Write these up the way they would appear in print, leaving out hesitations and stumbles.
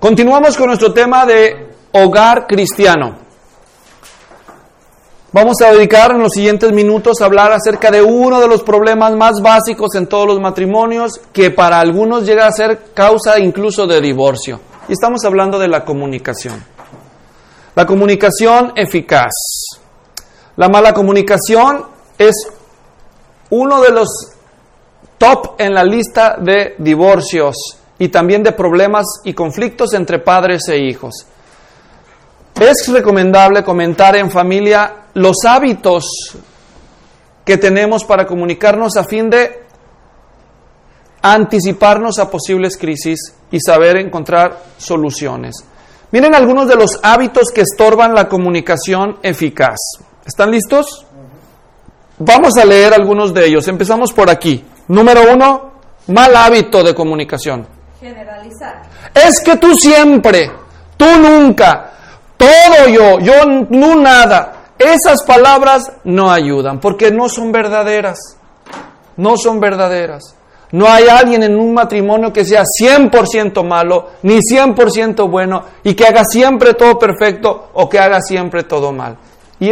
Continuamos con nuestro tema de hogar cristiano. Vamos a dedicar en los siguientes minutos a hablar acerca de uno de los problemas más básicos en todos los matrimonios, que para algunos llega a ser causa incluso de divorcio. Y estamos hablando de la comunicación. La comunicación eficaz. La mala comunicación es uno de los top en la lista de divorcios y también de problemas y conflictos entre padres e hijos. Es recomendable comentar en familia los hábitos que tenemos para comunicarnos a fin de anticiparnos a posibles crisis y saber encontrar soluciones. Miren algunos de los hábitos que estorban la comunicación eficaz. ¿Están listos? Vamos a leer algunos de ellos. Empezamos por aquí. Número 1, mal hábito de comunicación. Generalizar. Es que tú siempre, tú nunca, todo yo no nada. Esas palabras no ayudan porque no son verdaderas. No son verdaderas. No hay alguien en un matrimonio que sea 100% malo, ni 100% bueno, y que haga siempre todo perfecto o que haga siempre todo mal. Y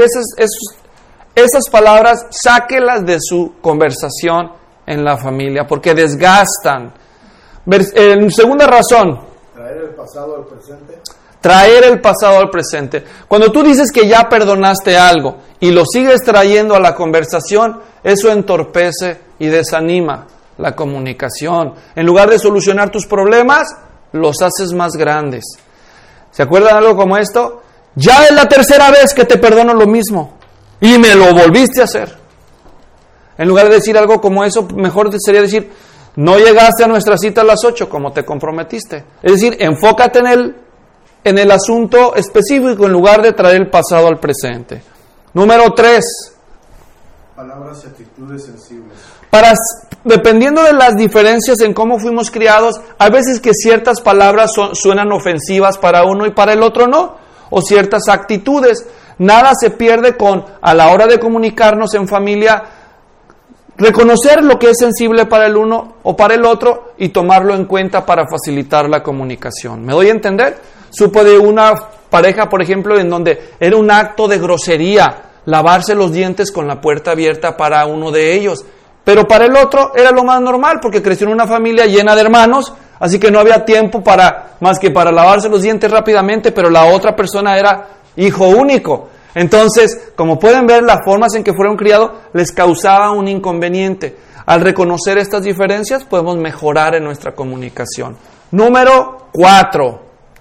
esas palabras, sáquelas de su conversación en la familia, porque desgastan. Segunda razón. Traer el pasado al presente. Traer el pasado al presente. Cuando tú dices que ya perdonaste algo y lo sigues trayendo a la conversación, eso entorpece y desanima la comunicación. En lugar de solucionar tus problemas, los haces más grandes. ¿Se acuerdan algo como esto? Ya es la tercera vez que te perdono lo mismo y me lo volviste a hacer. En lugar de decir algo como eso, mejor sería decir, no llegaste a nuestra cita a las 8 como te comprometiste. Es decir, enfócate en el asunto específico en lugar de traer el pasado al presente. Número 3. Palabras y actitudes sensibles. Dependiendo de las diferencias en cómo fuimos criados, hay veces que ciertas palabras suenan ofensivas para uno y para el otro no, o ciertas actitudes. Nada se pierde con, a la hora de comunicarnos en familia, reconocer lo que es sensible para el uno o para el otro y tomarlo en cuenta para facilitar la comunicación. ¿Me doy a entender? Supe de una pareja, por ejemplo, en donde era un acto de grosería lavarse los dientes con la puerta abierta para uno de ellos. Pero para el otro era lo más normal, porque creció en una familia llena de hermanos, así que no había tiempo más que para lavarse los dientes rápidamente, pero la otra persona era hijo único. Entonces, como pueden ver, las formas en que fueron criados les causaba un inconveniente. Al reconocer estas diferencias, podemos mejorar en nuestra comunicación. Número 4.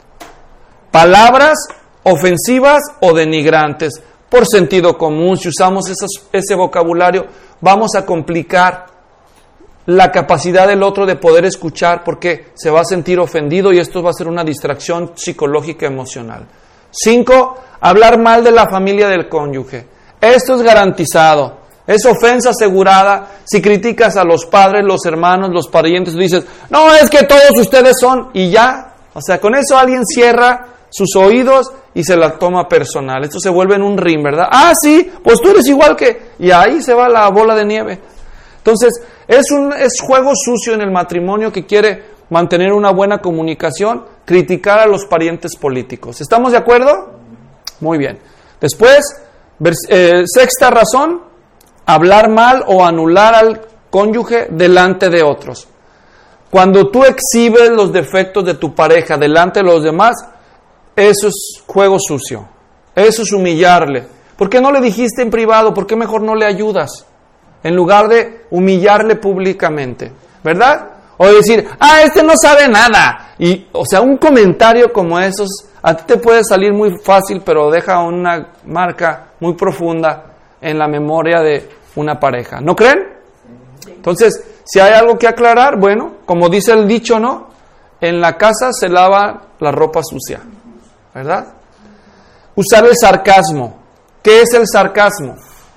Palabras ofensivas o denigrantes. Por sentido común, si usamos ese vocabulario, vamos a complicar la capacidad del otro de poder escuchar porque se va a sentir ofendido y esto va a ser una distracción psicológica emocional. 5. Hablar mal de la familia del cónyuge. Esto es garantizado. Es ofensa asegurada. Si criticas a los padres, los hermanos, los parientes, tú dices, no, es que todos ustedes son, y ya. O sea, con eso alguien cierra sus oídos y se la toma personal. Esto se vuelve en un ring, ¿verdad? Ah, sí, pues tú eres igual que... Y ahí se va la bola de nieve. Entonces, es juego sucio en el matrimonio que quiere mantener una buena comunicación, criticar a los parientes políticos. ¿Estamos de acuerdo? Muy bien. Después, sexta razón, hablar mal o anular al cónyuge delante de otros. Cuando tú exhibes los defectos de tu pareja delante de los demás, eso es juego sucio. Eso es humillarle. ¿Por qué no le dijiste en privado? ¿Por qué mejor no le ayudas? En lugar de humillarle públicamente, ¿verdad? O decir, este no sabe nada. Y, o sea, un comentario como esos, a ti te puede salir muy fácil, pero deja una marca muy profunda en la memoria de una pareja. ¿No creen? Entonces, si hay algo que aclarar, bueno, como dice el dicho, ¿no? En la casa se lava la ropa sucia, ¿verdad? Usar el sarcasmo. ¿Qué es el sarcasmo?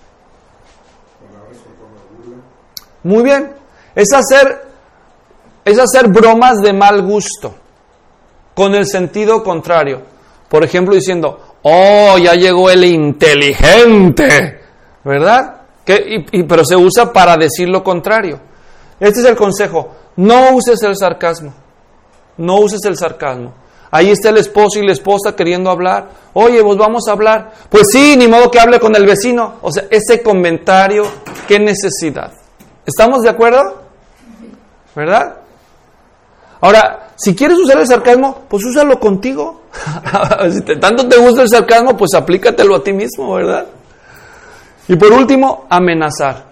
Muy bien. Es hacer bromas de mal gusto, con el sentido contrario. Por ejemplo, diciendo, ya llegó el inteligente, ¿verdad? Pero se usa para decir lo contrario. Este es el consejo. No uses el sarcasmo. No uses el sarcasmo. Ahí está el esposo y la esposa queriendo hablar. Oye, pues vamos a hablar. Pues sí, ni modo que hable con el vecino. O sea, ese comentario, ¿qué necesidad? ¿Estamos de acuerdo? ¿Verdad? Ahora, si quieres usar el sarcasmo, pues úsalo contigo. Si tanto te gusta el sarcasmo, pues aplícatelo a ti mismo, ¿verdad? Y por último, amenazar.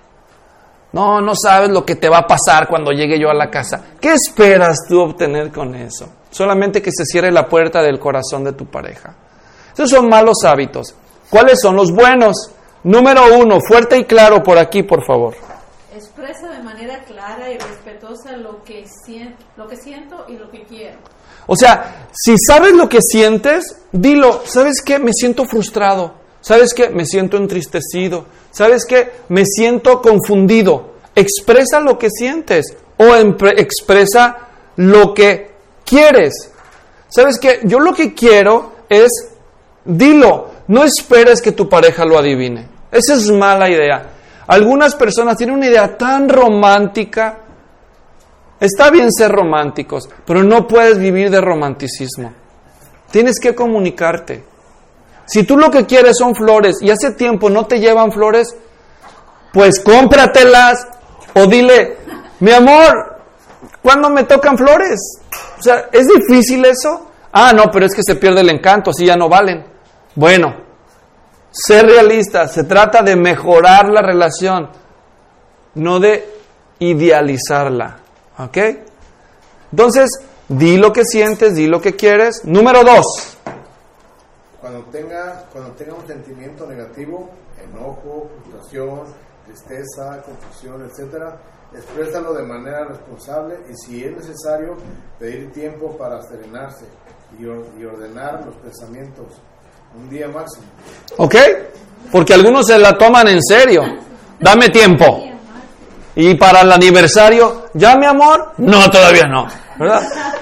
No sabes lo que te va a pasar cuando llegue yo a la casa. ¿Qué esperas tú obtener con eso? Solamente que se cierre la puerta del corazón de tu pareja. Esos son malos hábitos. ¿Cuáles son los buenos? Número 1, fuerte y claro por aquí, por favor. Expresa de manera clara y respetuosa lo que siento y lo que quiero. O sea, si sabes lo que sientes, dilo. ¿Sabes qué? Me siento frustrado. ¿Sabes qué? Me siento entristecido. ¿Sabes qué? Me siento confundido. Expresa lo que sientes o expresa lo que quieres. ¿Sabes qué? Yo lo que quiero es, dilo. No esperes que tu pareja lo adivine. Esa es mala idea. Algunas personas tienen una idea tan romántica. Está bien ser románticos, pero no puedes vivir de romanticismo. Tienes que comunicarte. Si tú lo que quieres son flores y hace tiempo no te llevan flores, pues cómpratelas o dile, mi amor, ¿cuándo me tocan flores? O sea, ¿es difícil eso? Ah, no, pero es que se pierde el encanto, así ya no valen. Bueno, ser realista, se trata de mejorar la relación, no de idealizarla, ¿ok? Entonces, di lo que sientes, di lo que quieres. Número 2. Cuando tenga un sentimiento negativo, enojo, frustración, tristeza, confusión, etcétera, exprésalo de manera responsable y si es necesario, pedir tiempo para serenarse y ordenar los pensamientos. Un día máximo. ¿Ok? Porque algunos se la toman en serio. Dame tiempo. Y para el aniversario, ¿ya mi amor? No, todavía no. ¿Verdad?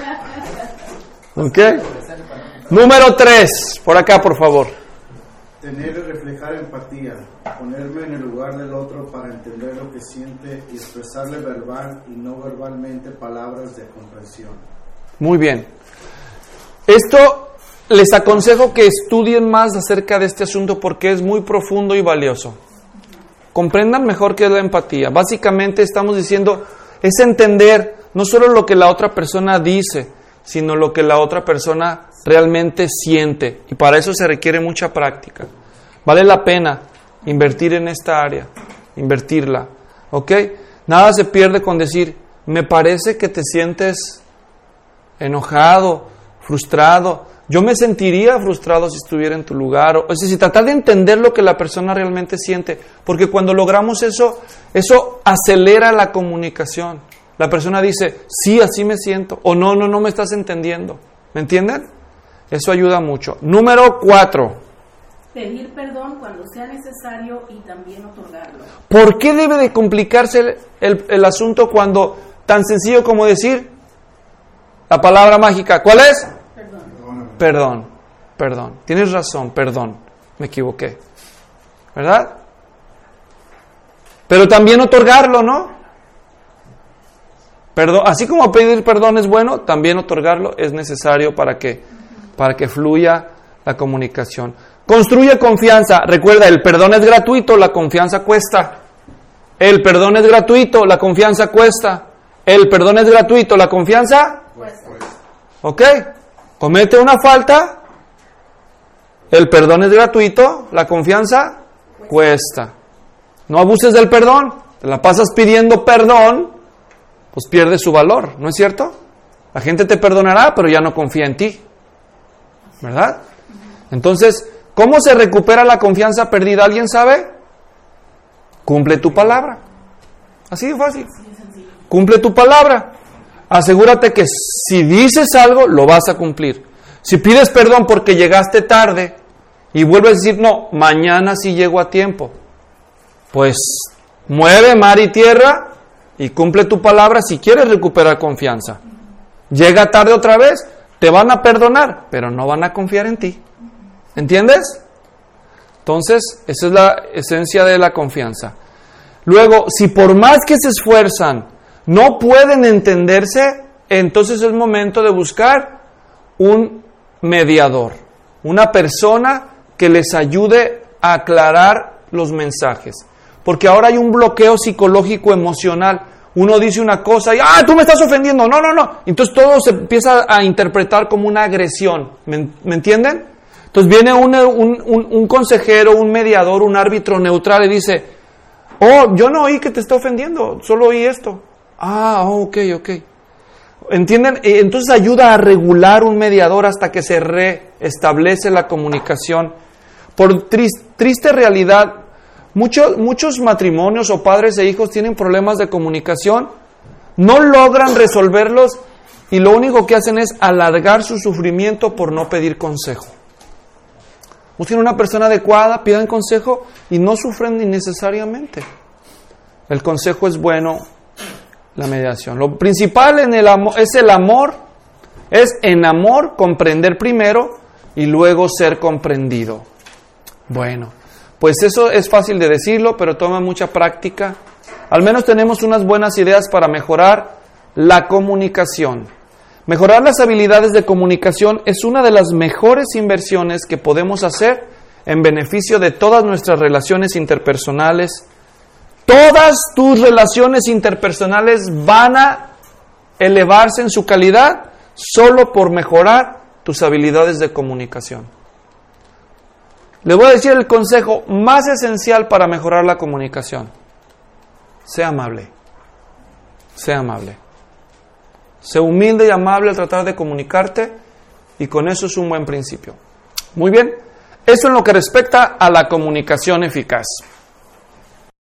¿Ok? Número 3. Por acá, por favor. Tener y reflejar empatía. Ponerme en el lugar del otro para entender lo que siente y expresarle verbal y no verbalmente palabras de comprensión. Muy bien. Esto les aconsejo que estudien más acerca de este asunto porque es muy profundo y valioso. Comprendan mejor qué es la empatía. Básicamente estamos diciendo, es entender no solo lo que la otra persona dice, sino lo que la otra persona realmente siente. Y para eso se requiere mucha práctica. Vale la pena invertir en esta área, invertirla. ¿Ok? Nada se pierde con decir, me parece que te sientes enojado, frustrado. Yo me sentiría frustrado si estuviera en tu lugar. Es decir, tratar de entender lo que la persona realmente siente. Porque cuando logramos eso acelera la comunicación. La persona dice, sí, así me siento. O no me estás entendiendo. ¿Me entienden? Eso ayuda mucho. Número 4. Pedir perdón cuando sea necesario y también otorgarlo. ¿Por qué debe de complicarse el asunto cuando tan sencillo como decir la palabra mágica? ¿Cuál es? Perdón. Tienes razón, perdón. Me equivoqué. ¿Verdad? Pero también otorgarlo, ¿no? Perdón, así como pedir perdón es bueno, también otorgarlo es necesario para que fluya la comunicación. Construye confianza. Recuerda, el perdón es gratuito, la confianza cuesta. El perdón es gratuito, la confianza cuesta. El perdón es gratuito, la confianza cuesta. ¿Ok? Comete una falta, el perdón es gratuito, la confianza cuesta. No abuses del perdón, te la pasas pidiendo perdón, pues pierde su valor, ¿no es cierto? La gente te perdonará, pero ya no confía en ti, ¿verdad? Entonces, ¿cómo se recupera la confianza perdida? ¿Alguien sabe? Cumple tu palabra. Así de fácil. Cumple tu palabra. Asegúrate que si dices algo, lo vas a cumplir. Si pides perdón porque llegaste tarde y vuelves a decir, no, mañana sí llego a tiempo, pues mueve mar y tierra y cumple tu palabra si quieres recuperar confianza. Llega tarde otra vez, te van a perdonar, pero no van a confiar en ti. ¿Entiendes? Entonces, esa es la esencia de la confianza. Luego, si por más que se esfuerzan, no pueden entenderse, entonces es momento de buscar un mediador, una persona que les ayude a aclarar los mensajes. Porque ahora hay un bloqueo psicológico emocional. Uno dice una cosa y tú me estás ofendiendo, no. Entonces todo se empieza a interpretar como una agresión. ¿Me entienden? Entonces viene un consejero, un mediador, un árbitro neutral y dice, yo no oí que te está ofendiendo, solo oí esto. Ok. ¿Entienden? Entonces ayuda a regular un mediador hasta que se restablece la comunicación. Por triste realidad, muchos matrimonios o padres e hijos tienen problemas de comunicación, no logran resolverlos y lo único que hacen es alargar su sufrimiento por no pedir consejo. Busquen una persona adecuada, pidan consejo y no sufren innecesariamente. El consejo es bueno, la mediación. Lo principal en el amor es el amor, es en amor comprender primero y luego ser comprendido. Bueno, pues eso es fácil de decirlo, pero toma mucha práctica. Al menos tenemos unas buenas ideas para mejorar la comunicación. Mejorar las habilidades de comunicación es una de las mejores inversiones que podemos hacer en beneficio de todas nuestras relaciones interpersonales. Todas tus relaciones interpersonales van a elevarse en su calidad solo por mejorar tus habilidades de comunicación. Les voy a decir el consejo más esencial para mejorar la comunicación. Sea amable. Sea amable. Sé humilde y amable al tratar de comunicarte y con eso es un buen principio. Muy bien, eso en lo que respecta a la comunicación eficaz.